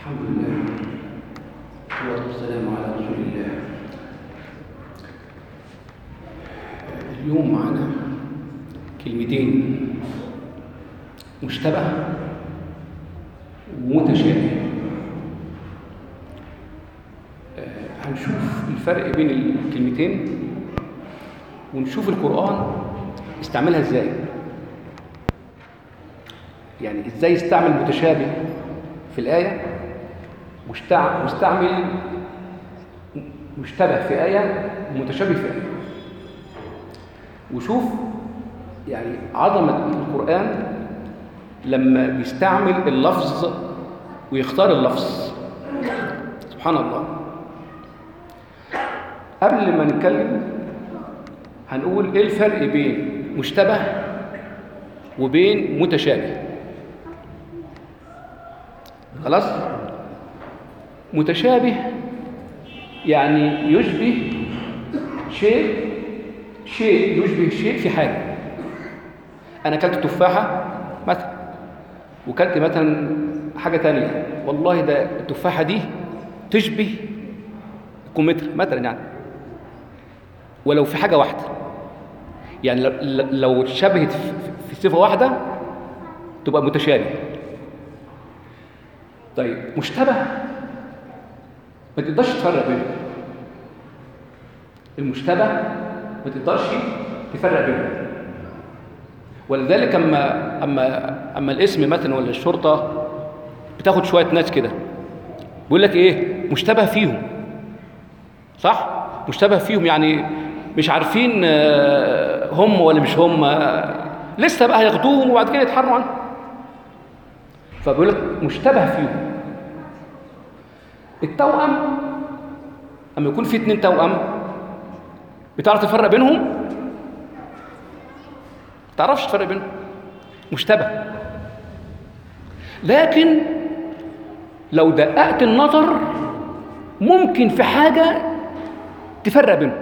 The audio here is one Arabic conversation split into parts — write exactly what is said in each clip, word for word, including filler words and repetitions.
الحمد لله والصلاة والسلام على رسول الله. اليوم معنا كلمتين مشتبه ومتشابه. هنشوف الفرق بين الكلمتين ونشوف القرآن استعملها ازاي، يعني ازاي استعمل متشابه في الآية واستعمل مشتبه في آية ومتشابه في آية، وشوف يعني عظمة القرآن لما بيستعمل اللفظ ويختار اللفظ. سبحان الله. قبل ما نتكلم هنقول ايه الفرق بين مشتبه وبين متشابه. خلاص؟ متشابه يعني يشبه شيء شيء يشبه شيء في حاجة. أنا أكلت تفاحة مثلا وكلت مثلا حاجة تانية، والله ده التفاحة دي تشبه الكمثرى مثلا، يعني ولو في حاجة واحدة، يعني لو شبهت في صفة واحدة تبقى متشابه. طيب مشتبه ما تقدرش تفرق بينهم. المشتبه ما تقدرش تفرق بينهم، ولذلك اما اما اما الاسم مثلا ولا الشرطه بتاخد شويه ناس كده بيقول لك ايه؟ مشتبه فيهم. صح؟ مشتبه فيهم يعني مش عارفين هم ولا مش هم، لسه بقى هياخدوهم وبعد كده يتحروا عنهم، فبيقول لك مشتبه فيهم. التوأم اما يكون في اتنين توأم بتعرف تفرق بينهم؟ ما تعرفش تفرق بينهم، مشتبه. لكن لو دققت النظر ممكن في حاجة تفرق بينهم،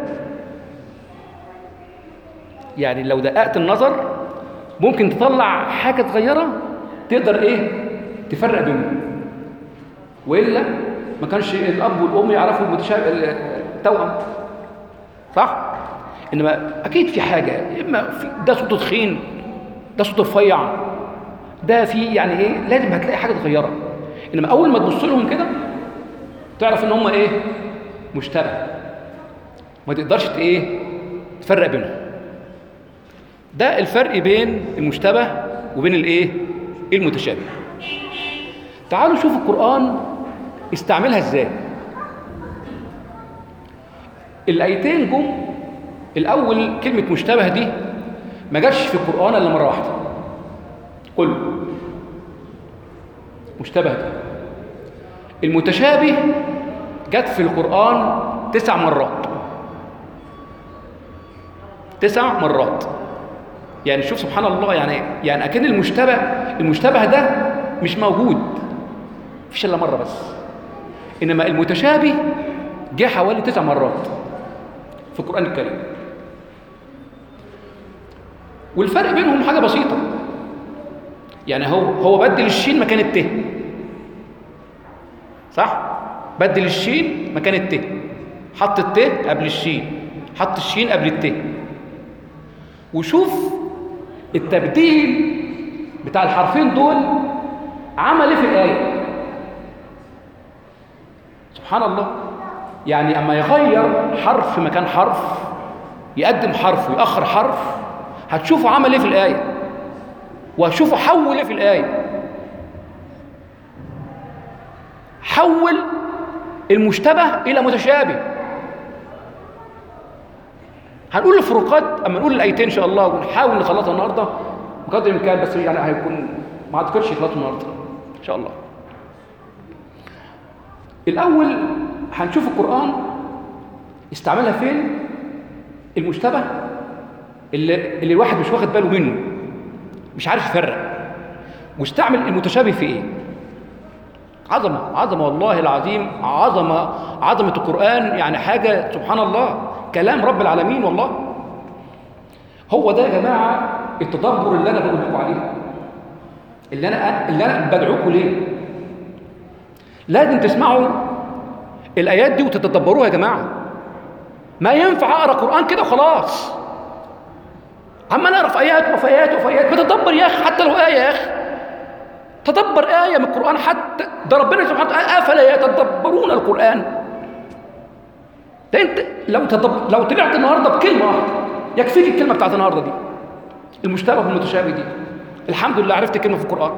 يعني لو دققت النظر ممكن تطلع حاجة صغيرة تقدر ايه تفرق بينهم، وإلا ما كانش الأب والأم يعرفوا المتشابه التوأم. صح؟ إنما أكيد في حاجة، إما في ده صوت تخين، ده صوت رفيع، ده في يعني إيه، لازم هتلاقي حاجة صغيرة. إنما أول ما تبص لهم كده تعرف إن هم إيه؟ مشتبه، ما تقدرش إيه تفرق بينهم. ده الفرق بين المشتبه وبين الإيه؟ المتشابه. تعالوا شوف القرآن استعملها إزاي. الآيتين جم الأول كلمة مشتبه دي ما جاتش في القرآن إلا مرة واحدة. كله مشتبه دي. المتشابه جت في القرآن تسع مرات. تسع مرات. يعني شوف سبحان الله، يعني يعني أكن المشتبه المشتبه ده مش موجود، مفيش إلا مرة بس. إنما المتشابه جه حوالي تسع مرات في القرآن الكريم. والفرق بينهم حاجة بسيطة، يعني هو هو بدل الشين مكان الت. صح؟ بدل الشين مكان الت، حط الت قبل الشين، حط الشين قبل الت. وشوف التبديل بتاع الحرفين دول عمل ايه في الآية. سبحان الله. يعني اما يغير حرف مكان حرف، يقدم حرف ويأخر حرف، هتشوفوا عمل ايه في الآية، وهتشوفوا حول ايه في الآية. حول المشتبه إلى متشابه. هنقول الفروقات اما نقول الآيتين إن شاء الله، ونحاول نخلصها النهارده بقدر الإمكان، بس يعني هيكون ما اعتقدش يخلصوا النهارده إن شاء الله. الأول هنشوف القرآن استعملها فين المشتبه اللي, اللي الواحد مش واخد باله منه، مش عارف يفرق، واستعمل المتشابه في ايه. عظمة عظمة والله العظيم، عظمة عظمة القرآن، يعني حاجة سبحان الله، كلام رب العالمين والله. هو ده يا جماعة التدبر اللي أنا بقول لكم عليه، اللي أنا اللي أنا بدعوكم ليه. لازم تسمعوا الآيات دي وتتدبروها يا جماعة. ما ينفع أقرأ قرآن كده وخلاص، عمال أقرأ في آيات وفي آيات وفي آيات. بتدبر يا أخي، حتى لو آية يا أخي تدبر آية من القرآن. حتى ده ربنا سبحانه وتعالى أفلا يتدبرون القرآن. ده أنت لو تدبر، لو طلعت النهارده بكلمة واحدة يكفيك الكلمة بتاعت النهارده دي، المشتبه والمتشابه دي. الحمد لله عرفت كلمة في القرآن.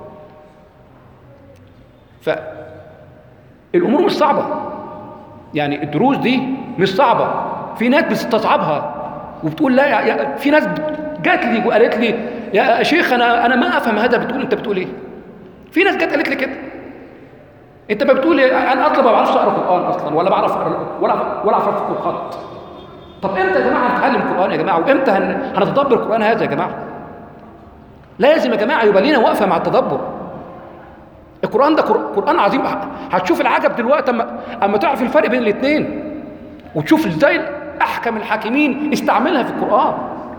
فالأمور مش صعبة، يعني الدروس دي مش صعبة. في ناس بتستصعبها وبتقول لا، يا في ناس جات لي وقالت لي يا شيخ انا انا ما افهم هذا، بتقول انت بتقول ايه؟ في ناس جت قالت لي كده، انت ما بتقول إيه؟ انا اصلا ما بعرفش اقرا قران اصلا، ولا بعرف ولا ولا اعرف افك الخط. طب امتى يا جماعه هنتعلم قران يا جماعه؟ وامتى هنتدبر القران هذا يا جماعه؟ لازم يا جماعه يبقى لينا وقفه مع التدبر. القران ده قران عظيم. هتشوف العجب دلوقتي اما اما تعرف الفرق بين الاثنين، وتشوف ازاي احكم الحاكمين استعملها في القران.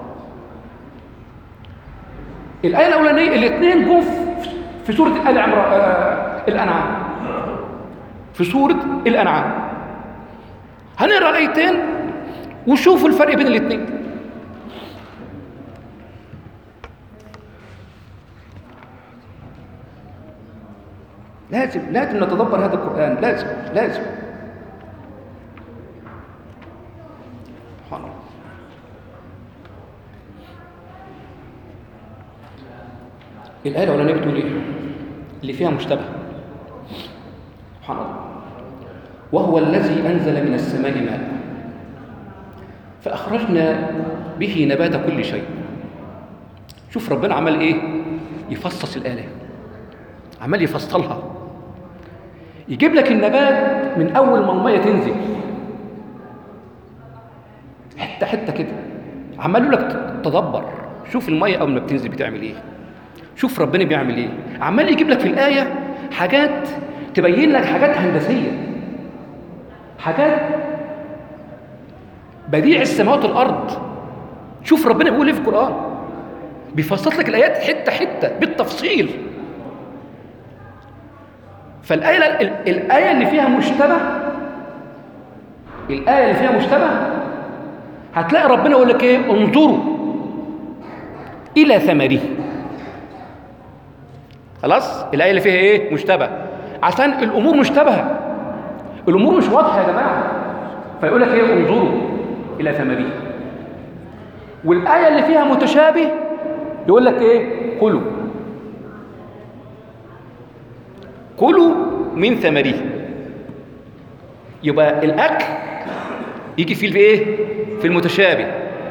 الايه الاولانيه، الاثنين جم في سوره ال عمران، آه الانعام، في سوره الانعام. هنقرا الايتين وشوفوا الفرق بين الاثنين. لازم لازم نتدبر هذا القرآن، لازم لازم. سبحان الله. الآية الأولانية بتقول إيه؟ اللي فيها مشتبه. سبحان الله. وهو الذي أنزل من السماء ماء فأخرجنا به نبات كل شيء. شوف ربنا عمل إيه؟ يفصص الآية، عمال يفصلها، يجيب لك النبات من أول ما المية تنزل حتة حتة كده، عمال يقول لك تدبر. شوف المية أول ما بتنزل بتعمل إيه، شوف ربنا بيعمل إيه. عمال يجيب لك في الآية حاجات تبين لك حاجات هندسية، حاجات بديع السماوات والأرض. شوف ربنا بيقول إيه في القرآن، بيفصل لك الآيات حتة حتة بالتفصيل. فالآية الآية اللي فيها مشتبه، الآية اللي فيها مشتبه هتلاقي ربنا يقول لك إيه؟ انظروا إلى ثمره. خلاص؟ الآية اللي فيها إيه؟ مشتبه، عشان الأمور مشتبهة، الأمور مش واضحة يا جماعة، فيقول لك إيه؟ انظروا إلى ثمره. والآية اللي فيها متشابه يقول لك إيه؟ كلوا كلوا من ثمره. يبقى الأكل يجي فيه الايه؟ في المتشابه،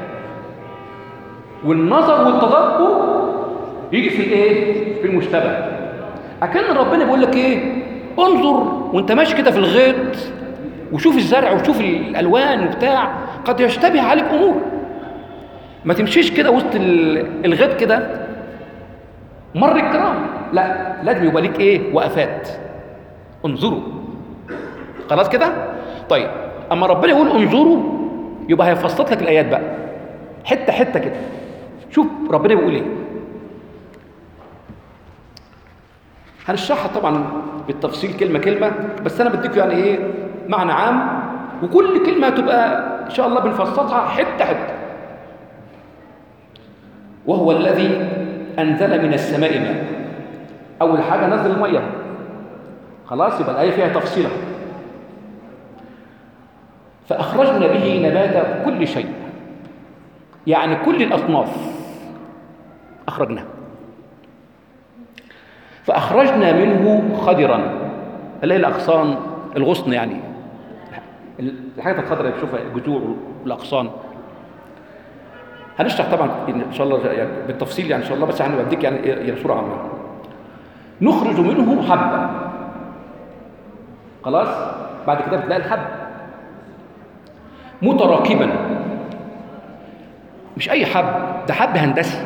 والنظر والتدبر يجي في الايه؟ في المشتبه. أكن ربنا بيقول لك ايه؟ انظر وانت ماشي كده في الغيط وشوف الزرع وشوف الالوان وبتاع، قد يشتبه عليك امور. ما تمشيش كده وسط الغيط كده مر الكرام، لا، لازم يبقى ليك ايه؟ وقفات. انظروا. خلاص كده؟ طيب اما ربنا يقول انظروا يبقى هيفصل لك الايات بقى حته حته كده. شوف ربنا بيقول ايه. هنشرحها طبعا بالتفصيل كلمه كلمه، بس انا بديكم يعني ايه؟ معنى عام، وكل كلمه هتبقى ان شاء الله بنفصلها حته حته. وهو الذي انزل من السماء ماء. اول حاجه نزل الميه، خلاص يبقى الايه فيها تفصيله. فاخرجنا به نبات كل شيء، يعني كل الاصناف اخرجنا. فاخرجنا منه خضرا، اللي هي الاغصان، الغصن، يعني الحاجات الخضراء اللي بتشوفها، الجذوع والاغصان. هنشرح طبعا ان شاء الله يعني بالتفصيل يعني ان شاء الله، بس انا بديك يعني يعني صوره عامه. نخرج منه حبه. خلاص؟ بعد كده بتلاقي الحب متراكبا، مش اي حب، ده حب هندسي.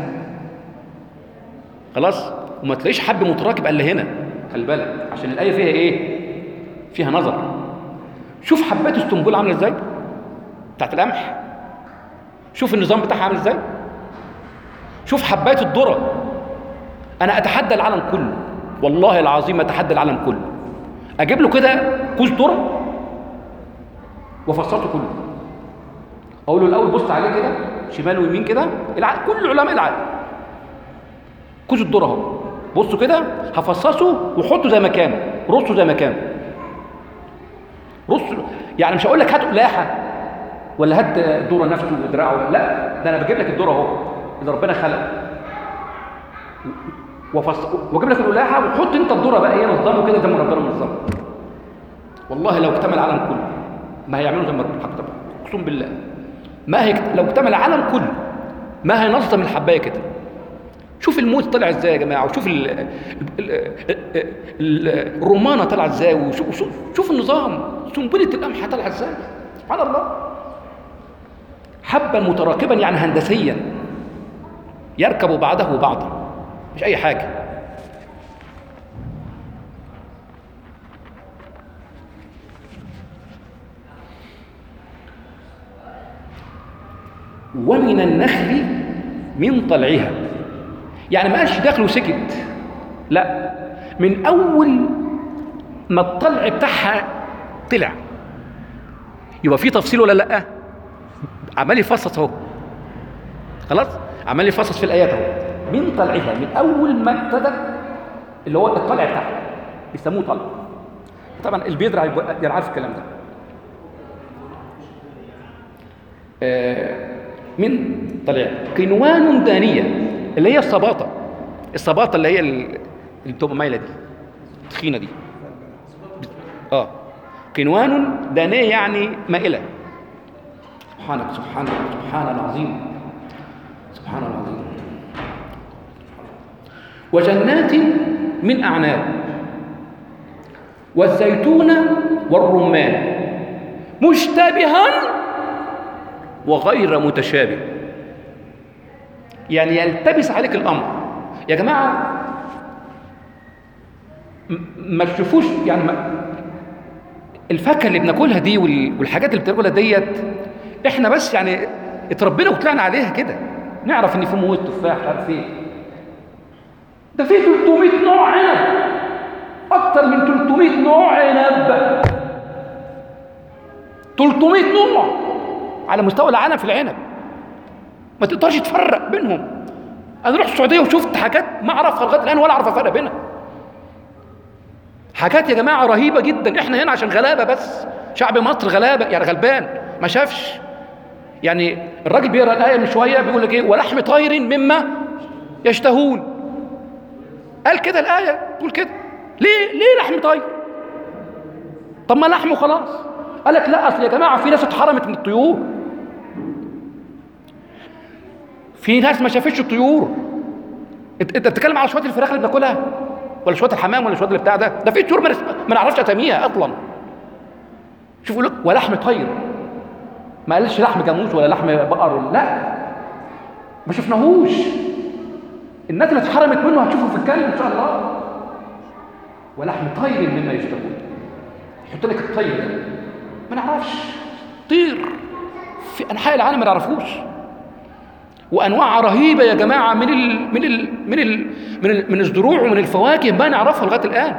خلاص؟ وما تلاقيش حب متراكب الا هنا، خلي بالك، عشان الايه فيها ايه؟ فيها نظر. شوف حبات السنبل عامله ازاي بتاعت القمح، شوف النظام بتاعها عامل ازاي. شوف حبات الذره. انا اتحدى العالم كله، والله العظيم اتحدى العالم كله، اجيب له كده كوز ذره وافصصه كله، اقول له الاول بص عليه كده شمال ويمين كده، العقل كل علماء العقل كوز الذره اهو، بصوا كده هفصصه وحطه زي ما كان، رصه زي ما كان، رص. يعني مش هقول لك هات قلاحه ولا هات الذره نفسه ودراعه، لا، ده انا بجيب لك الذره اهو اللي ربنا خلق، وفص... واجيب لك القلاحه وحط انت الذره بقى ايه، نظمه كده زي ما ربنا نظمه. والله لو اكتمل العالم كله ما هيعملوا زي ما ربنا حكى، اقسم بالله ما هي لو اكتمل العالم كله ما هينظم الحبايه كده. شوف الموز طلع ازاي يا جماعه، وشوف ال... ال... ال... الرمانه طلع ازاي، وشوف شوف, شوف النظام، سنبله القمح طلع ازاي، سبحان الله. حبا متراكبا يعني هندسيا يركب بعضه بعضا، مش اي حاجه. ومن النخل من طلعها، يعني ما قالش داخل وسكت، لا، من اول ما الطلع بتاعها طلع يبقى في تفصيل ولا لا؟ عمال يفصص اهو، خلاص عمال يفصص في الايات اهو، من طلعها، من اول ما ابتدى اللي هو الطلع بتاعها بيسموه طلع. طبعا اللي بيدرع يبقى عارف الكلام ده. آه من طلع قنوان دانيه اللي هي الصباطه، الصباطه اللي هي اللي بتبقى مايله دي، تخينه دي، اه قنوان دانيه يعني مائله. سبحانك سبحانك سبحان العظيم، سبحان العظيم. وجنات من اعناب والزيتون والرمان مشتبها وغير متشابه، يعني يلتبس عليك الامر يا جماعه. ما تشوفوش يعني ما الفاكهه اللي بناكلها دي والحاجات اللي بتاكلها ديت احنا بس يعني اتربينا وطلعنا عليها كده، نعرف ان في موز تفاح مش عارف ايه، ده في ثلاثمائة نوع عنب، اكتر من ثلاثمائة نوع عنب، ثلاثمائة نوع على مستوى العالم في العنب، ما تقدرش تفرق بينهم. انا رحت السعوديه وشفت حاجات ما اعرفها لغايه الان ولا اعرف افرق بينها، حاجات يا جماعه رهيبه جدا. احنا هنا عشان غلابه، بس شعب مصر غلابه يعني غلبان ما شافش. يعني الراجل بيقرا الايه من شويه بيقول لك ايه، ولحم طير مما يشتهون، قال كده الايه تقول كده، ليه ليه لحم طير؟ طب ما لحمه خلاص. قال لك لا، اصل يا جماعه في ناس اتحرمت من الطيور، في ناس ما شافتش الطيور. انت بتتكلم على شويه الفراخ اللي بناكلها ولا شويه الحمام ولا شويه اللي بتاع ده، ده في طيور ما نعرفش اساميها اصلا. شوفوا لك ولحم طير، ما قالش لحم جاموس ولا لحم بقر ولا لا، ما شفناهوش. الناس اللي اتحرمت منه هتشوفوا في الكلام ان شاء الله. ولحم طير مما يشتهون، يحط لك الطير ده ما نعرفش، طير في انحاء العالم ما نعرفوش، وانواع رهيبه يا جماعه من ال من ال من ال من ال من الزروع ومن الفواكه ما نعرفها لغايه الان.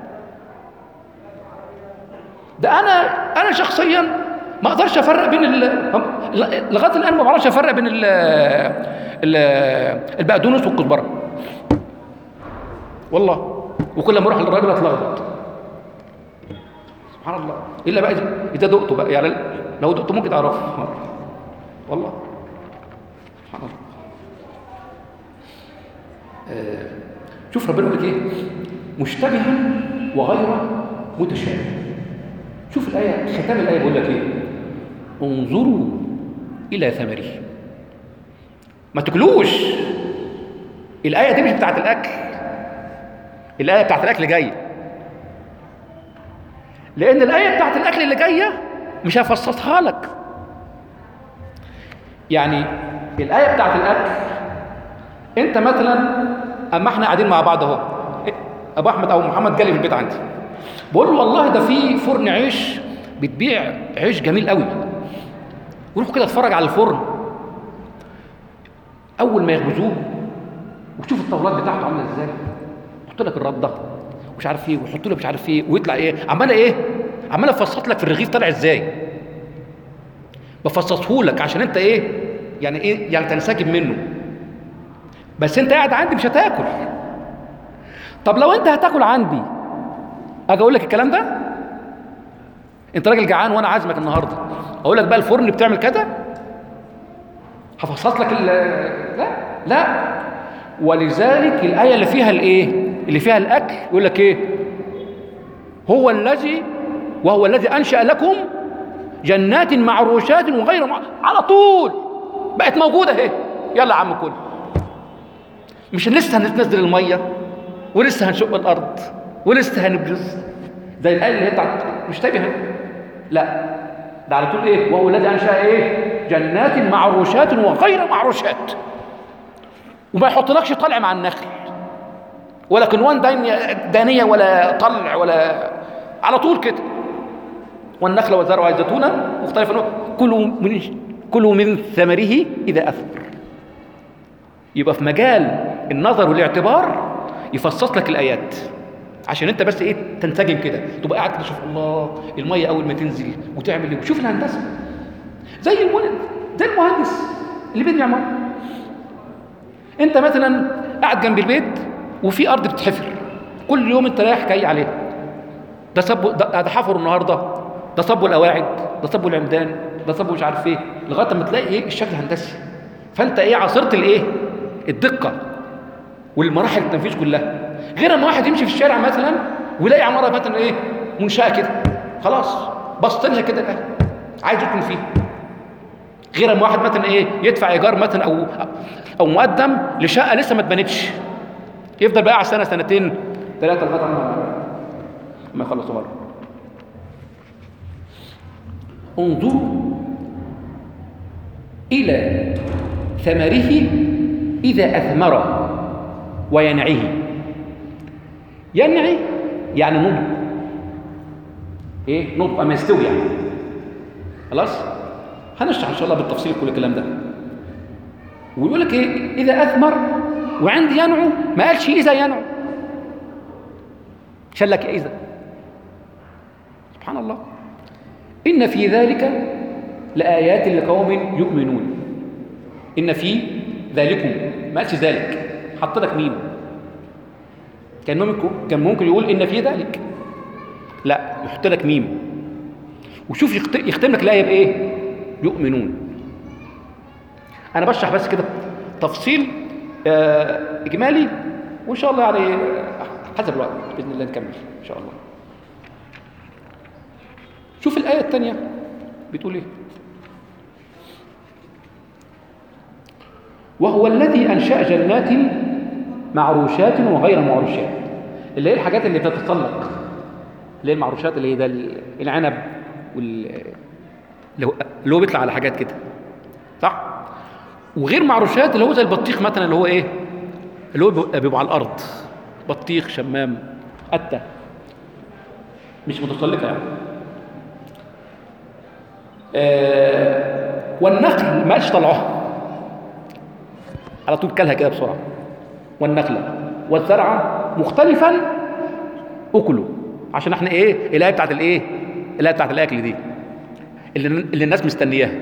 ده انا انا شخصيا ما اقدرش افرق بين لغايه الان ما بعرفش افرق بين البقدونس والكزبره والله، وكل ما اروح للراجل اتلخبط سبحان الله، الا بقى اذا دقته بقى، يعني لو دقته ممكن اعرفه والله سبحان الله. آه شوف ربنا يقول لك ايه، مشتبها وغير متشابه. شوف الايه، ختام الايه بيقول لك ايه، انظروا الى ثمره، ما تاكلوش. الايه دي مش بتاعت الاكل، الايه بتاعت الاكل جايه، لان الايه بتاعت الاكل اللي جايه مش هفصصها لك. يعني الايه بتاعت الاكل انت مثلا اما احنا قاعدين مع بعض اهو، ابو احمد او محمد جالي في البيت عندي، بقول له والله ده في فرن عيش بتبيع عيش جميل قوي، وروح كده اتفرج على الفرن. اول ما يخبزوه وتشوف الطاولات بتاعته عامله ازاي، يحط لك الرده مش عارف ايه، ويحط له مش عارف ايه، ويطلع ايه، عماله ايه، عماله افصص لك في الرغيف طالع ازاي، بفصصه لك عشان انت ايه يعني ايه يعني تنسجم منه. بس انت قاعد عندي مش هتاكل. طب لو انت هتاكل عندي اجي اقول لك الكلام ده؟ انت راجل جعان وانا عازمك النهارده، اقول لك بقى الفرن بتعمل كده، هفصص لك ال لا لا. ولذلك الايه اللي فيها الايه اللي فيها الاكل يقول لك ايه، هو الذي وهو الذي انشا لكم جنات معروشات وغير مع... على طول بقت موجوده اهي، يلا يا عم كل. مش لسه هننزل الميه ولسه هنشق الارض ولسه هنبرز زي الايه اللي هي بتاعت مشتبهه، لا ده على طول ايه، وهو الذي انشا ايه جنات معروشات وغير معروشات، وما يحطلكش طلع مع النخل ولا كنوان دانيه ولا طلع ولا، على طول كده. والنخل والزرع والزيتون مختلفا كلوا من كلوا من ثمره اذا اثمر. يبقى في مجال النظر والاعتبار يفصص لك الايات عشان انت بس ايه تنسجم كده، تبقى قاعد كده تشوف الله الميه اول ما تنزل وتعمل ايه، وشوف الهندسه زي المهندس زي المهندس اللي بيبني عماره. انت مثلا قاعد جنب البيت وفي ارض بتتحفر كل يوم، انت رايح جاي عليها، ده صبوا ده, ده حفروا النهارده، ده صبوا القواعد، ده صبوا العمدان، ده صبوا مش عارف ايه، لغايه ما تلاقي ايه الشكل الهندسي. فانت ايه عاصرت الايه الدقه والمراحل التنفيذ كلها. غير اما واحد يمشي في الشارع مثلا ويلاقي عماره مثلا ايه منشاه كده، خلاص بص لها كده الآن عايز يدخل فيها. غير اما واحد مثلا ايه يدفع ايجار مثلا او او مقدم لشقه لسه ما اتبنتش، يفضل بقى على سنه سنتين ثلاثه لغايه ما يخلصوا مره. انظروا الى ثمره اذا اثمر وينعيه. ينعي يعني نضج، ايه نضج اما يستوي يعني. خلاص هنشرح ان شاء الله بالتفصيل كل الكلام ده. ويقول لك ايه اذا اثمر، وعندي ينعو ما قالش اذا ينعو، شال لك اذا. سبحان الله. ان في ذلك لايات لقوم يؤمنون. ان في ذلكم ما قالش ذلك، حط لك مين، كان ممكن كان ممكن يقول ان في ذلك، لا يحط لك ميم. وشوف يختم لك الايه بايه، يؤمنون. انا بشرح بس كده تفصيل آه اجمالي، وان شاء الله يعني حسب الوقت باذن الله نكمل ان شاء الله. شوف الايه الثانيه بتقول ايه، وهو الذي انشا جنات معروشات وغير معروشات، اللي هي الحاجات اللي بتتسلق، اللي هي المعروشات اللي هي ده العنب وال اللي هو بيطلع على حاجات كده صح، وغير معروشات اللي هو زي البطيخ مثلا، اللي هو ايه اللي هو بيبقى على الارض، بطيخ شمام قتة مش متسلقه يعني. آه والنخل ما قالش طلعوها، على طول كلها كده بسرعه. والنخله والزرع مختلفا اكلوا، عشان احنا ايه الايه بتاعت الايه الايه بتاعت الاكل دي اللي, اللي الناس مستنياها.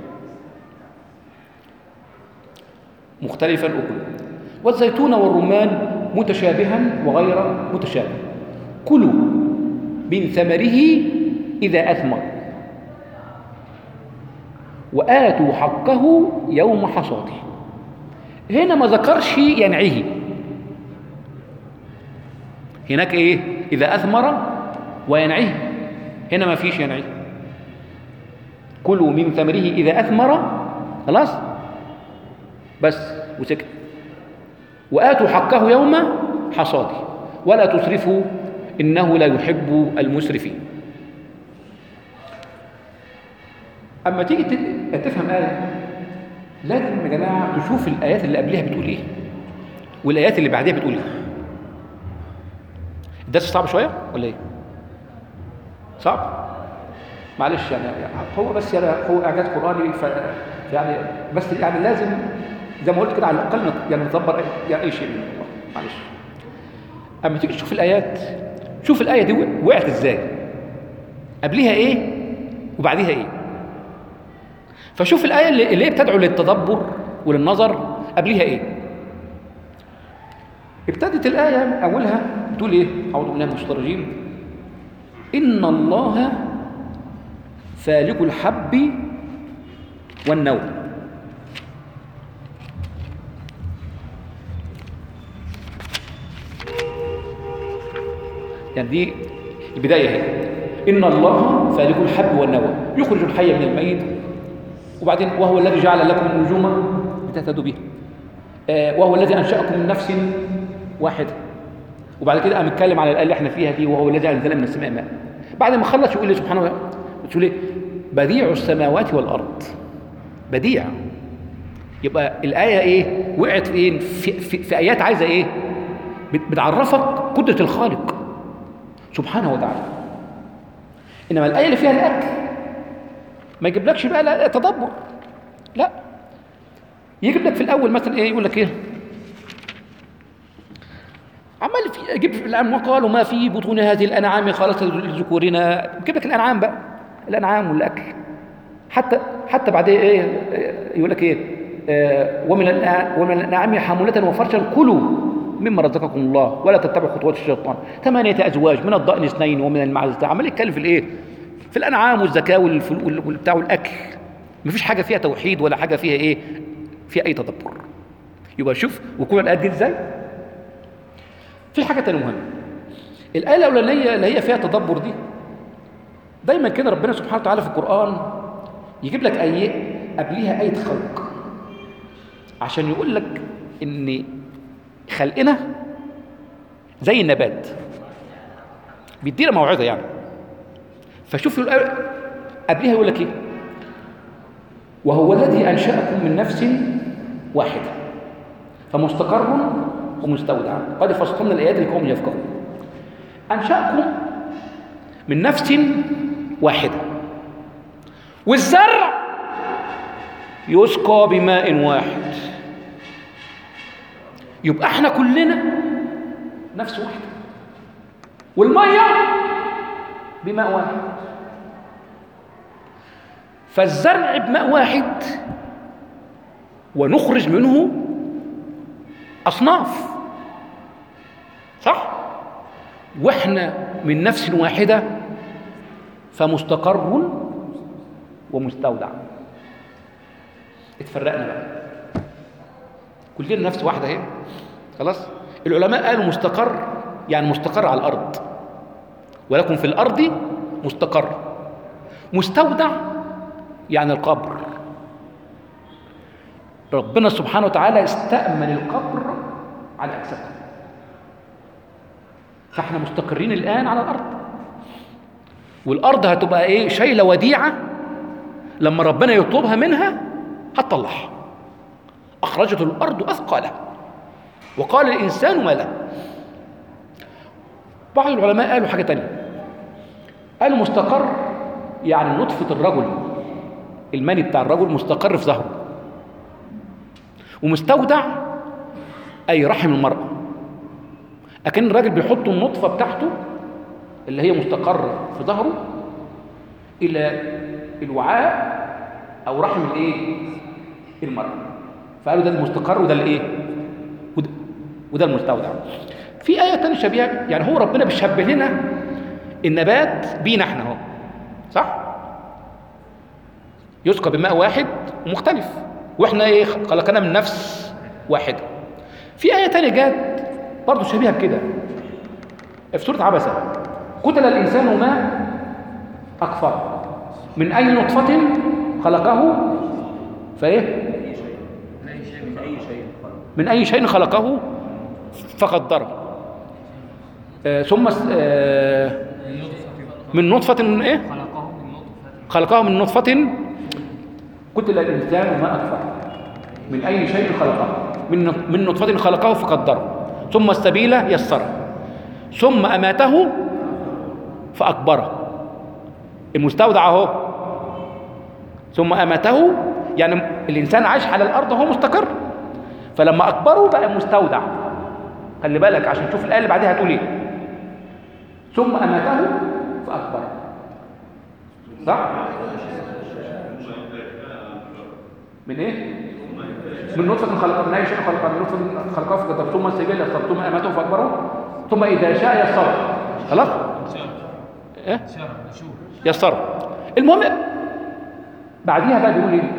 مختلفا اكلوا. والزيتون والرمان متشابها وغير متشابه، كلوا من ثمره اذا اثمر واتوا حقه يوم حصاده. هنا ما ذكرش ينعيه، هناك ايه اذا اثمر وينعيه، هنا ما فيش ينعيه. كلوا من ثمره اذا اثمر خلاص بس وسكت. واتوا حقه يوم حصاده ولا تسرفوا انه لا يحب المسرفين. اما تيجي تفهم ايه لازم يا جماعه تشوف الايات اللي قبلها بتقول ايه والايات اللي بعدها بتقول ايه. الدرس صعب شويه ولا ايه؟ صعب؟ معلش يعني هو بس يعني هو اعجاز قراني ف يعني بس يعني لازم زي ما قلت كده على الاقل يعني نتدبر يعني اي شيء منه. معلش. اما تيجي تشوف الايات شوف الآية دي وقعت ازاي، قبلها ايه وبعدها ايه. فشوف الآية اللي هي بتدعو للتدبر وللنظر قبلها ايه. ابتدت الآية أولها بتقول ايه؟ أعوذ بالله من الشيطان الرجيم. إن الله فالق الحب والنوى. يعني دي البداية هي. إن الله فالق الحب والنوى يخرج الحي من الميت، وبعدين وهو الذي جعل لكم النجوم لتهتدوا بها، آه وهو الذي أنشأكم من نفس واحدة. وبعد كده قام يتكلم على الآية اللي احنا فيها دي، وهو الذي أنزل من السماء ماء. بعد ما خلص يقول لي سبحانه وتعالى، يقول لي بديع السماوات والأرض. بديع. يبقى الآية إيه؟ وقعت فين؟ في, في, في آيات عايزة إيه؟ بتعرفك قدرة الخالق سبحانه وتعالى. إنما الآية اللي فيها الأكل ما يجيبلكش بقى لا تدبر، لا، يجيب لك في الأول مثلا إيه؟ يقول لك إيه؟ عمال في يجيب في الأنعام وقالوا ما في بطون هذه الأنعام خالصة لذكورنا. يجيب لك الأنعام بقى، الأنعام والأكل. حتى حتى بعد إيه يقول لك إيه؟ آه ومن ومن الأنعام حمولة وفرشا كلوا مما رزقكم الله ولا تتبعوا خطوات الشيطان. ثمانية أزواج من الضأن اثنين ومن المعز. عمال يتكلم في الإيه؟ في الأنعام والزكاة والبتاع والأكل. مفيش حاجة فيها توحيد ولا حاجة فيها إيه؟ فيها أي تدبر. يبقى شوف وكل الآيات دي إزاي؟ في حاجة تانية مهمة. الآية الأولانية اللي هي فيها تدبر دي، دايما كده ربنا سبحانه وتعالى في القرآن يجيب لك آية قبليها آية خلق، عشان يقول لك إن خلقنا زي النبات، بيدينا موعظة يعني. فشوف الآية قبليها يقول لك إيه؟ وهو الذي أنشأكم من نفس واحدة فمستقر ومستودع قد فصلنا الآيات لقوم يفقهون. أنشأكم من نفس واحدة، والزرع يسقى بماء واحد. يبقى احنا كلنا نفس واحدة، والمية بماء واحد. فالزرع بماء واحد ونخرج منه أصناف، صح؟ واحنا من نفس واحدة فمستقر ومستودع. اتفرقنا بقى، كلنا نفس واحدة اهي، خلاص. العلماء قالوا مستقر يعني مستقر على الأرض، ولكم في الأرض مستقر. مستودع يعني القبر. ربنا سبحانه وتعالى استأمن القبر على أجسادنا، فاحنا مستقرين الآن على الأرض، والأرض هتبقى إيه؟ شايلة وديعة لما ربنا يطلبها منها هتطلعها. أخرجت الأرض أثقالها وقال الإنسان ما له. بعض العلماء قالوا حاجة تانية، قالوا مستقر يعني نطفة الرجل، المني بتاع الرجل مستقر في ظهره. ومستودع أي رحم المرأة، أكن الراجل بيحط النطفة بتاعته اللي هي مستقرة في ظهره إلى الوعاء أو رحم الإيه؟ المرأة. فقالوا ده المستقر وده الإيه؟ وده, وده المستودع. في آية تانية شبيهة، يعني هو ربنا بيشبه لنا النبات بينا احنا اهو، صح؟ يسقى بماء واحد ومختلف، واحنا ايه؟ خلقنا من نفس واحدة. في آية تانية جت برضه شبيهة بكده في سورة عبسة، قتل الإنسان ما أكفر من أي نطفة خلقه فإيه؟ من أي شيء خلقه فقدره. آه ثم آه من نطفة إيه؟ خلقه من نطفة. قتل الإنسان ما أكفر من أي شيء خلقه من من نطفة خلقه فقدره ثم السبيل يسره ثم أماته فأكبره. المستودع اهو، ثم أماته يعني الإنسان عايش على الأرض وهو مستقر، فلما أكبره بقى مستودع. خلي بالك عشان تشوف الآية اللي بعدها هتقول إيه. ثم اماته فاكبره. صح؟ من ايه؟ من نطفه خلق من اي شيء خلق من نطفه خلقه فقدر ثم السبيل يسر ثم اماته فاكبره ثم اذا شاء يسر. خلاص؟ ايه؟ يسر. المهم بعديها بقى بيقول ايه؟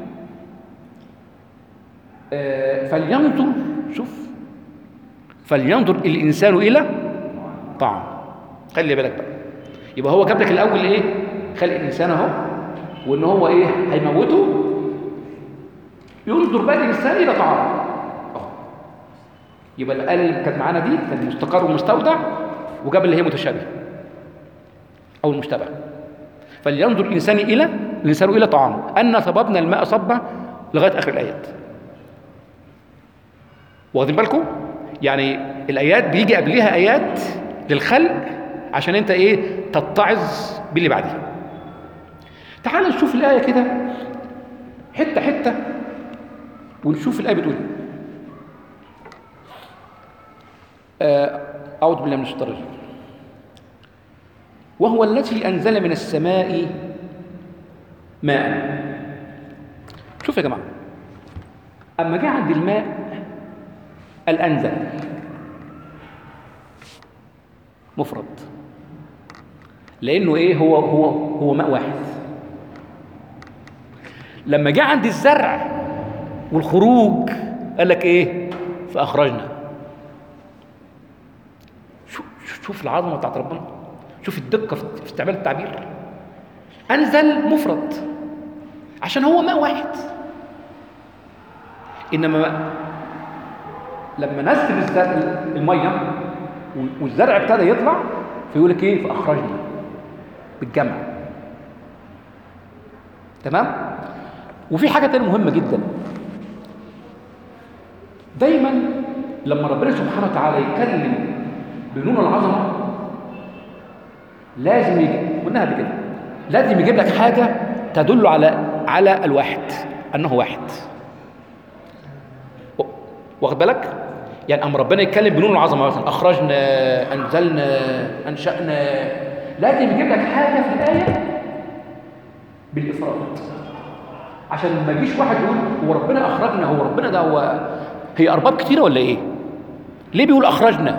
آه فلينظر، شوف، فلينظر الانسان الى طعام. خلي بالك بقى، يبقى هو جاب لك الاول ايه؟ خلق الانسان اهو، وان هو ايه؟ هيموته. ينظر بقى الانسان الى طعام اهو. يبقى الاله اللي كانت معانا دي كان مستقر ومستودع، وجاب اللي هي متشابه او المشتبه. فلينظر الانسان الى الانسان الى طعام ان صببنا الماء صبا لغايه اخر الايات. واخدين بالكم؟ يعني الايات بيجي قبلها ايات للخلق عشان انت ايه؟ تتعظ باللي بعدها. تعال نشوف الايه كده حته حته ونشوف الايه بتقول آه اعوذ بالله من الشيطان الرجيم. وهو الذي انزل من السماء ماء. شوف يا جماعه، اما جه عند الماء الانزل مفرد، لانه ايه؟ هو هو هو ماء واحد. لما جه عند الزرع والخروج قال لك ايه؟ فاخرجنا. شوف شوف العظمه بتاعت ربنا، شوف الدقه في استعمال التعبير. انزل مفرد عشان هو ماء واحد، انما لما نزل الزرع الميه والزرع ابتدى يطلع فيقول لك ايه؟ فاخرجنا بالجمع. تمام؟ وفي حاجه تانية مهمه جدا، دايما لما ربنا سبحانه وتعالى يتكلم بنون العظمه لازم يجي، قلناها قبل كده، لازم يجيب لك حاجه تدل على على الواحد، انه واحد. واخد بالك؟ يعني اما ربنا يتكلم بنون العظمه مثلا اخرجنا، انزلنا، انشانا، لازم يجيب لك حاجه في الايه بالافراد، عشان ما يجيش واحد يقول هو ربنا اخرجنا، هو ربنا ده هو هي ارباب كتيره ولا ايه؟ ليه بيقول اخرجنا؟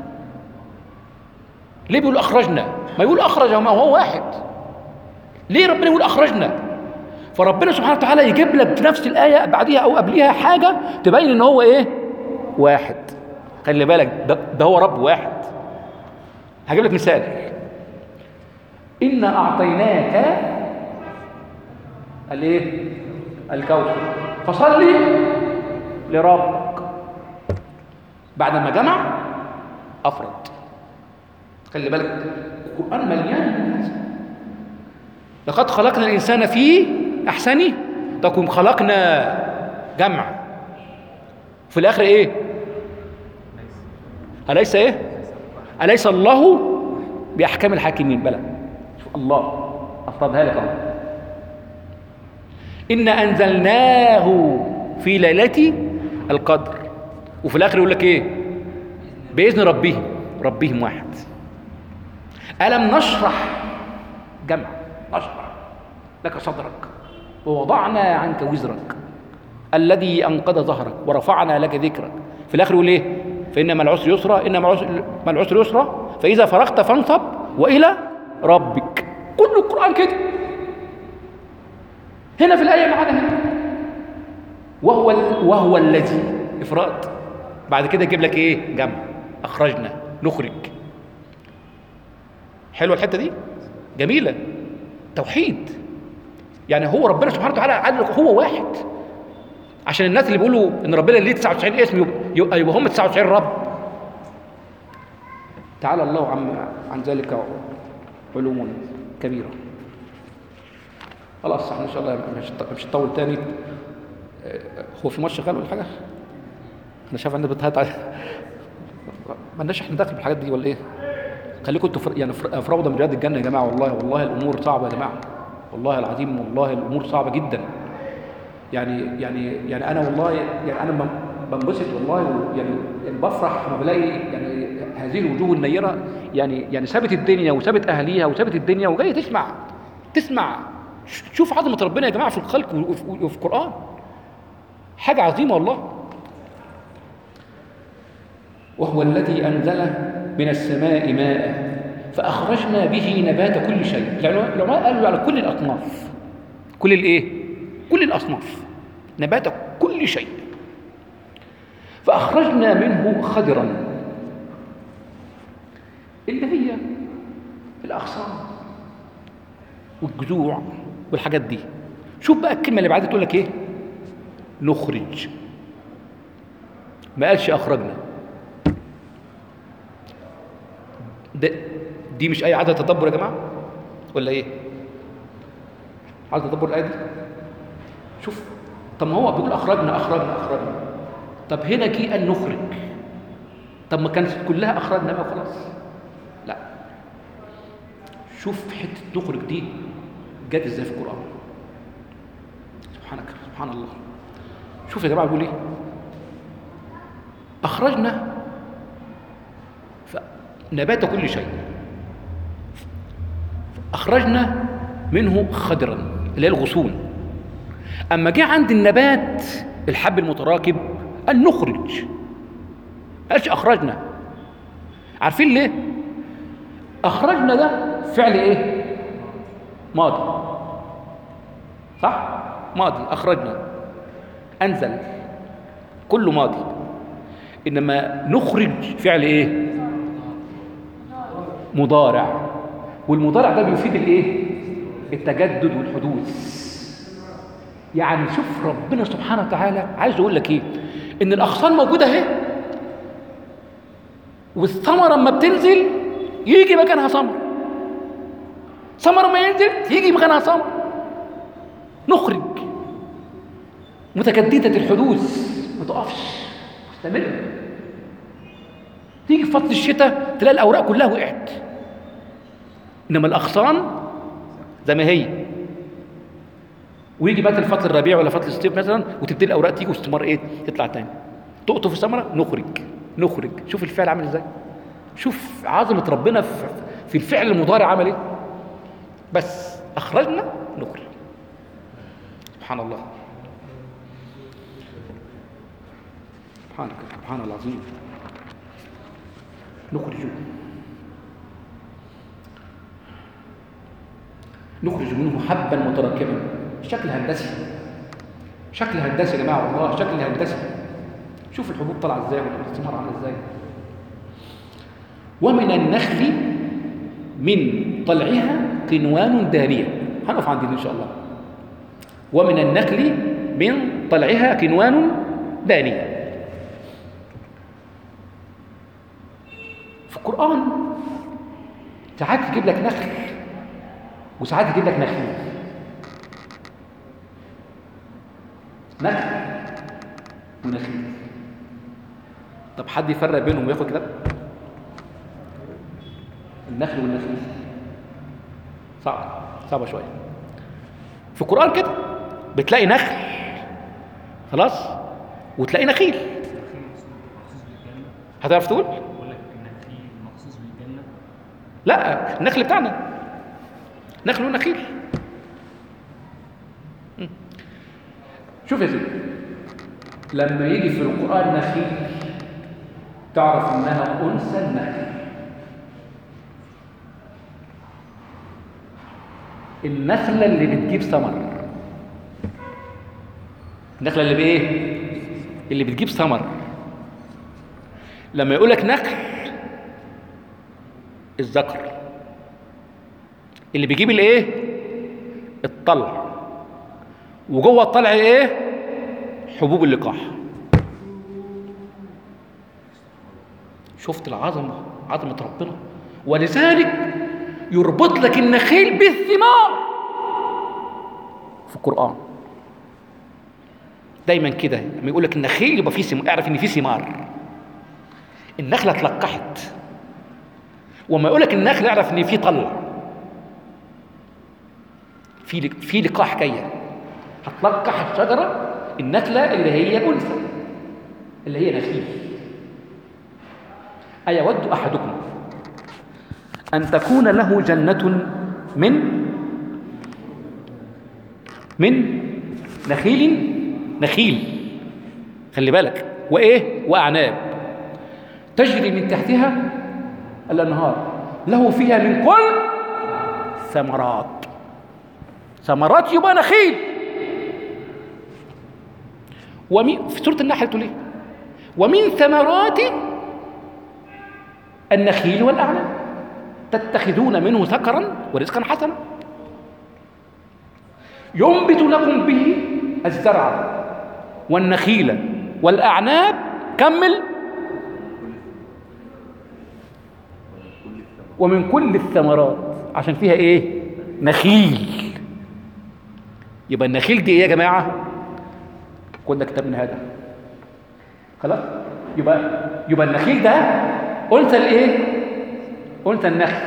ليه بيقول اخرجنا؟ ما يقول اخرج ما هو واحد. ليه ربنا يقول اخرجنا؟ فربنا سبحانه وتعالى يجيب لك في نفس الايه بعديها او قبليها حاجه تبين ان هو ايه؟ واحد. خلي بالك، ده, ده هو رب واحد. هجيب لك مثال. إنا أعطيناك الايه؟ الكوثر فصلي لربك. بعد ما جمع أفرد. خلي بالك القرآن مليان. لقد خلقنا الإنسان في أحسن تقويم. خلقنا جمع، في الآخر إيه؟ أليس إيه؟ أليس الله بأحكام الحاكمين؟ بلى. شوف الله أفردها لك أهو. إن أنزلناه في ليلة القدر، وفي الآخر يقول لك إيه؟ بإذن ربهم. ربهم واحد. ألم نشرح جمع، نشرح لك صدرك ووضعنا عنك وزرك الذي أنقض ظهرك ورفعنا لك ذكرك. في الآخر يقول إيه؟ فإن مع العسر يسرا، إن مع العسر يسرا، فإذا فرغت فانصب وإلى ربك. كل القرآن كده. هنا في الآية معانا هنا وهو وهو الذي إفراد. بعد كده يجيب لك إيه؟ جمع. أخرجنا، نخرج. حلوة الحتة دي؟ جميلة. توحيد. يعني هو ربنا سبحانه وتعالى قال لك هو واحد، عشان الناس اللي بيقولوا ان ربنا ليه تسعة وتسعين اسم يبقى هم تسعة وتسعين رب. تعالى الله عن عن ذلك علوم كبيره. خلاص احنا ان شاء الله مش هنطول تاني. هو في ماتش شغال ولا حاجه؟ انا شايف ان بتهات على مالناش احنا داخل بالحاجات دي ولا ايه؟ خليكم انتوا يعني في روضه من رياض الجنه يا جماعه. والله والله الامور صعبه يا جماعه، والله العظيم والله الامور صعبه جدا. يعني يعني يعني انا والله يعني انا بنبسط والله، يعني يعني بفرح لما بلاقي يعني هذه الوجوه النيره، يعني يعني سابت الدنيا وسابت اهليها وسابت الدنيا وجايه تسمع تسمع. شوف عظمه ربنا يا جماعه في الخلق وفي القران، حاجه عظيمه والله. وهو الذي انزل من السماء ماء فاخرجنا به نبات كل شيء. العلماء قالوا على كل الاصناف، كل الايه؟ كل الاصناف، نبات كل شيء. فأخرجنا منه خضرا، اللي هي الأغصان والجذوع والحاجات دي. شوف بقى الكلمة اللي بعدها تقول لك إيه؟ نخرج، ما قالش أخرجنا. ده دي مش أي عادة تدبر يا جماعة ولا إيه؟ عادة تدبر الآية دي؟ شوف، طب ما هو بيقول أخرجنا أخرجنا أخرجنا، طب هنا جه أن نخرج، طب ما كانت كلها أخرجنا بقى خلاص؟ لا، شوف حتة نخرج دي جت ازاي في القرآن. سبحانك سبحان الله. شوف يا جماعة بيقول ايه؟ أخرجنا نبات كل شيء، أخرجنا منه خضرا اللي هي الغصون. أما جه عند النبات الحب المتراكب أن نخرج، قالش أخرجنا. عارفين ليه؟ أخرجنا ده فعل إيه؟ ماضي، صح؟ ماضي. أخرجنا أنزل كله ماضي. إنما نخرج فعل إيه؟ مضارع، والمضارع ده بيفيد الإيه؟ التجدد والحدوث. يعني شوف ربنا سبحانه وتعالى عايز يقول لك إيه؟ إن الأغصان موجودة أهي، والثمرة لما بتنزل يجي مكانها ثمر، ثمرة ما ينزل يجي مكانها ثمر. نخرج متجددة الحدوث، ما تقفش، مستمرة. تيجي في فصل الشتاء تلاقي الأوراق كلها وقعت، إنما الأغصان زي ما هي. ويجي مثلا فصل الربيع ولا فصل الصيف مثلا وتبتدي الأوراق تيجي واستمر إيه؟ تطلع تاني، تقطف الثمرة. نخرج نخرج. شوف الفعل عامل إزاي، شوف عظمة ربنا في الفعل المضارع عمل إيه. بس أخرجنا نخرج. سبحان الله، سبحانك سبحان الله العظيم. نخرج نخرج منه حبا متراكبا. شكل هندسي، شكل هندسي يا جماعه والله، شكل هندسي. شوف الحبوب طالعه ازاي والثمار عامله ازاي. ومن النخل من طلعها قنوان دانيه. هنقف عند دي ان شاء الله. ومن النخل من طلعها قنوان دانيه. في القرآن ساعات يجيب لك نخل وساعات يجيب لك نخيل. نخل ونخيل. طب حد يفرق بينهم وياخد كده؟ النخل والنخيل صعب، صعبة شوية. في القرآن كده بتلاقي نخل خلاص وتلاقي نخيل. هتعرف تقول؟ لا، النخل بتاعنا نخل ونخيل. شوف يا سيدي، لما يجي في القرآن نخيل تعرف انها انثى النخل. النخلة اللي بتجيب ثمر، النخلة اللي بايه؟ اللي بتجيب ثمر. لما يقول لك نخل الذكر اللي بيجيب الايه؟ الطلع، وجوه الطلع ايه؟ حبوب اللقاح. شفت العظمه، عظمه ربنا. ولذلك يربط لك النخيل بالثمار في القرآن دايما كده. لما يقول لك النخيل يبقى فيه ثمار، اعرف ان فيه ثمار. النخله اتلقحت. وما يقول لك النخل اعرف ان فيه طلع، في في لقاح جايه، هتلقح الشجره النخله اللي هي انثى. اللي هي نخيل. أيود أحدكم أن تكون له جنة من من نخيل نخيل خلي بالك، وإيه؟ وأعناب تجري من تحتها الأنهار له فيها من كل ثمرات. ثمرات يبقى نخيل. ومن في سورة النحل تقول إيه؟ ومن ثمرات النخيل والأعناب تتخذون منه سكرا ورزقا حسنا ينبت لكم به الزرع والنخيل والأعناب. كمل. ومن كل الثمرات، عشان فيها ايه؟ نخيل. يبقى النخيل دي ايه يا جماعة؟ كنا كتاب من هذا خلاص. يبقى يبقى النخيل ده أنثى الايه؟ أنثى النخل.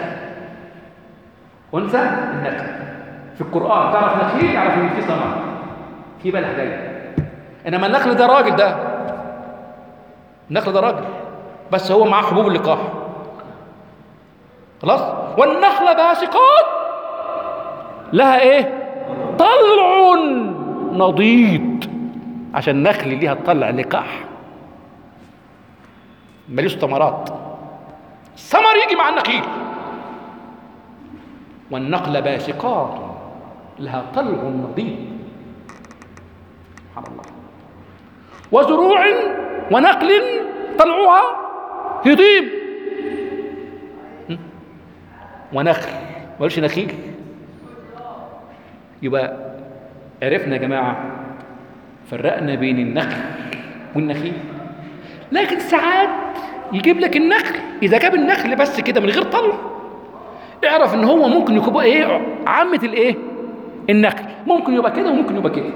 أنثى النخل في القرآن. تعرف نخيل يعرف ان في ثمر، في بلح جاي. انما النخل ده راجل، ده النخل ده راجل بس هو معاه حبوب اللقاح خلاص. والنخل باسقات لها ايه؟ طلع نضيد، عشان النخل ليها طلع لقاح مليش ثمرات. الثمر يجي مع النخيل. والنخل باسقات لها طلع نضيد سبحان الله. وزروع ونخل طلعها هضيم. ونخل ما قالش نخيل. يبقى عرفنا يا جماعة فرقنا بين النخل والنخيل. لكن ساعات يجيب لك النخل، إذا جاب النخل بس كده من غير طلع اعرف ان هو ممكن يبقى ايه؟ عامة الايه؟ النخل. ممكن يبقى كده وممكن يبقى كده.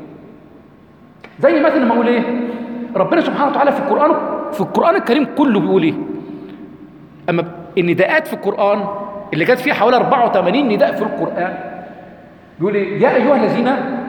زي مثلا ما اقول ايه؟ ربنا سبحانه وتعالى في القرآن في القرآن الكريم كله بيقول ايه؟ اما النداءات في القرآن اللي جت فيها حوالي أربعة وثمانين نداء في القرآن بيقول ايه؟ يا ايها الذين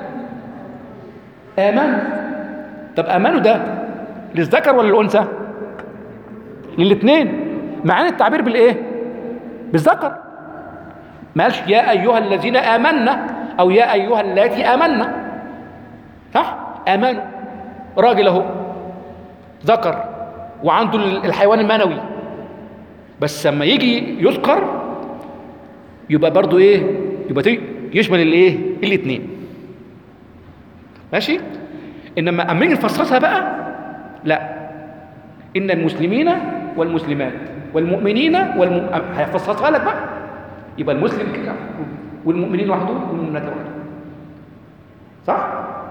آمنوا. طب آمنوا ده للذكر ولا للأنثى؟ للاثنين. معنى التعبير بالايه؟ بالذكر. ما قالش يا ايها الذين آمنا او يا ايها اللاتي آمنا. صح؟ آمنوا راجل اهو ذكر وعنده الحيوان المنوي، بس لما يجي يذكر يبقى برضو ايه؟ يبقى يشمل الايه؟ الاثنين. ماشي؟ انما اما نيجي نفصصها بقى لا، ان المسلمين والمسلمات والمؤمنين والم... هيفصصها لك بقى. يبقى المسلم كده والمؤمنين وحدهم والمؤمنات وحدهم. صح؟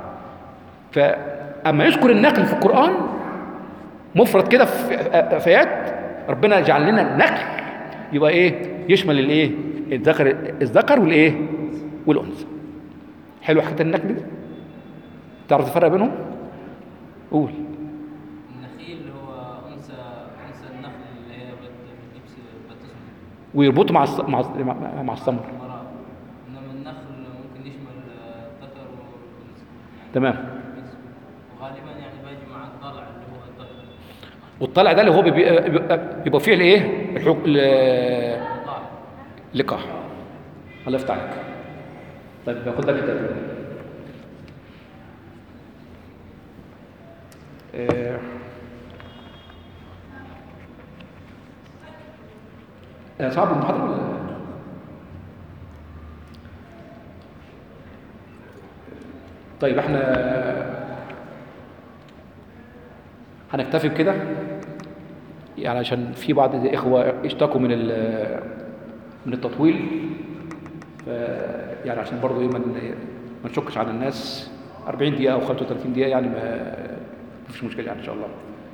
فاما يذكر النخل في القرآن مفرد كده في آيات، ربنا جعل لنا النخل يبقى ايه؟ يشمل الايه؟ الذكر الذكر والايه؟ والانثى. حلو حكايه النخل دي؟ تعرف تفرق بينهم؟ قول. النخيل اللي هو انثى انثى النخل اللي هي بتجيب بتثمر ويربطوا مع الص... مع الص... مع, مع الثمر. انما النخل ممكن يشمل الذكر والانثى. تمام. وغالبا يعني باجي مع الطلع اللي هو الطلع. والطلع ده اللي هو بيبقى, بيبقى فيه الايه؟ الحق اللقاح. الله يفتح عليك. طيب باخد لك الترتيب. آه. آه صعب المحاضرة ولا؟ طيب احنا هنكتفي بكده يعني عشان في بعض الإخوة اشتكوا من من التطويل، يعني عشان برضه ايه ما نشكش على الناس. أربعين دقيقة أو خمسة وثلاثين دقيقة يعني ما مفيش مشكلة يعني إن شاء الله.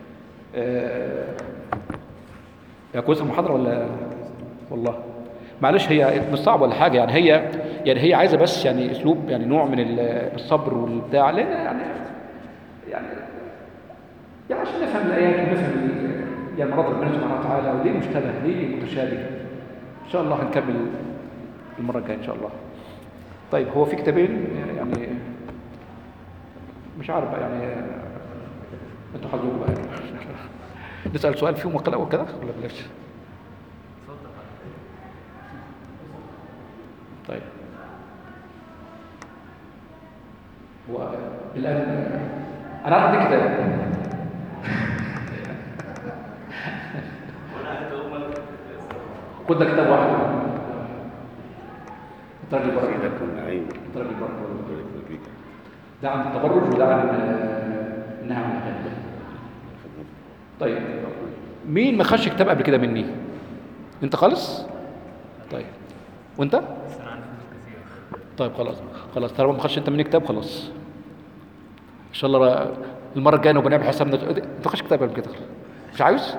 هي كويسة المحاضرة ولا؟ والله معلش هي مش صعبة ولا حاجة يعني، هي يعني هي عايزة بس يعني أسلوب يعني نوع من الصبر والبتاع، لأن يعني يعني يعني عشان نفهم الآيات ونفهم يعني مراد ربنا سبحانه وتعالى وليه مشتبه ليه متشابه. إن شاء الله هنكمل المرة الجاية إن شاء الله. طيب هو في كتابين يعني مش عارف بقى يعني انتوا حظكم بقى. نسال سؤال فيهم وكده وكده ولا بلاش؟ طيب هو الان انا عندي كتاب خد ده كتاب واحد ترجي بركه ترجي بركه ده عن التبرج وده عن النهي عن الغيبه. طيب مين ما خدش كتاب قبل كده مني؟ انت خالص؟ طيب وانت؟ طيب خلاص خلاص طالما ما خدش انت مني كتاب خلاص ان شاء الله المره الجايه نبقى نعمل حسابنا. انت ما خدش كتاب قبل كده مش عايز؟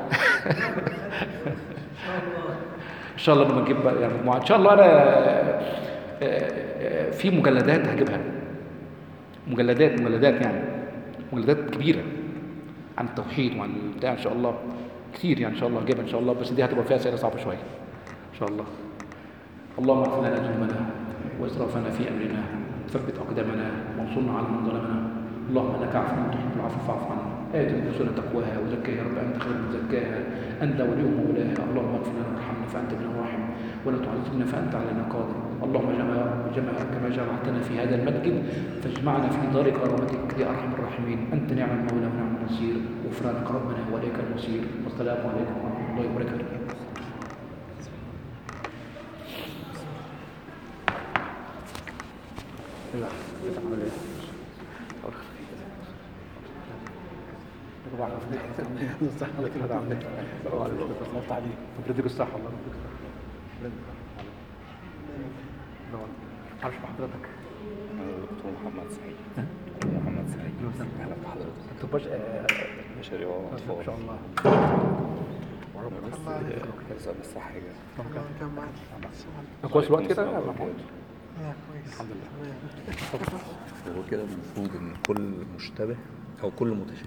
ان شاء الله لما نجيب بقى يعني مجموعه ان شاء الله. انا في مجلدات هجيبها مجلدات مجلدات يعني مجلدات كبيره عن التوحيد وعن البتاع ان شاء الله كتير يعني ان شاء الله هجيبها ان شاء الله، بس دي هتبقى فيها اسئله صعبه شويه ان شاء الله. اللهم اغفر لنا ذنوبنا واسرافنا في امرنا ثبت اقدامنا وانصرنا على من ظلمنا. اللهم انك عفو تحب العفو فاعف عنا. آت نفوسنا تقواها وزكها يا رب انت خير من زكاها انت ولي مولاها. اللهم اغفر لنا وارحمنا فانت بنا راحم ولا تعذبنا فانت علينا قادر. اللهم جمع جمع كما جمعتنا في هذا المسجد فاجمعنا في دار كرامتك يا ارحم الراحمين. انت نعم المولى ونعم النصير. غفرانك ربنا واليك المصير. والسلام عليكم ورحمه الله وبركاته. بديك الصحة الله يبارك عارف حضرتك دكتور محمد سعيد دكتور محمد سعيد اهلا بحضرتك. انت باش مشاريع واطفال ان شاء الله بس بس حاجه كويس الوقت كده لا كويس الحمد لله. هو كده المفروض ان كل مشتبه او كل متشابه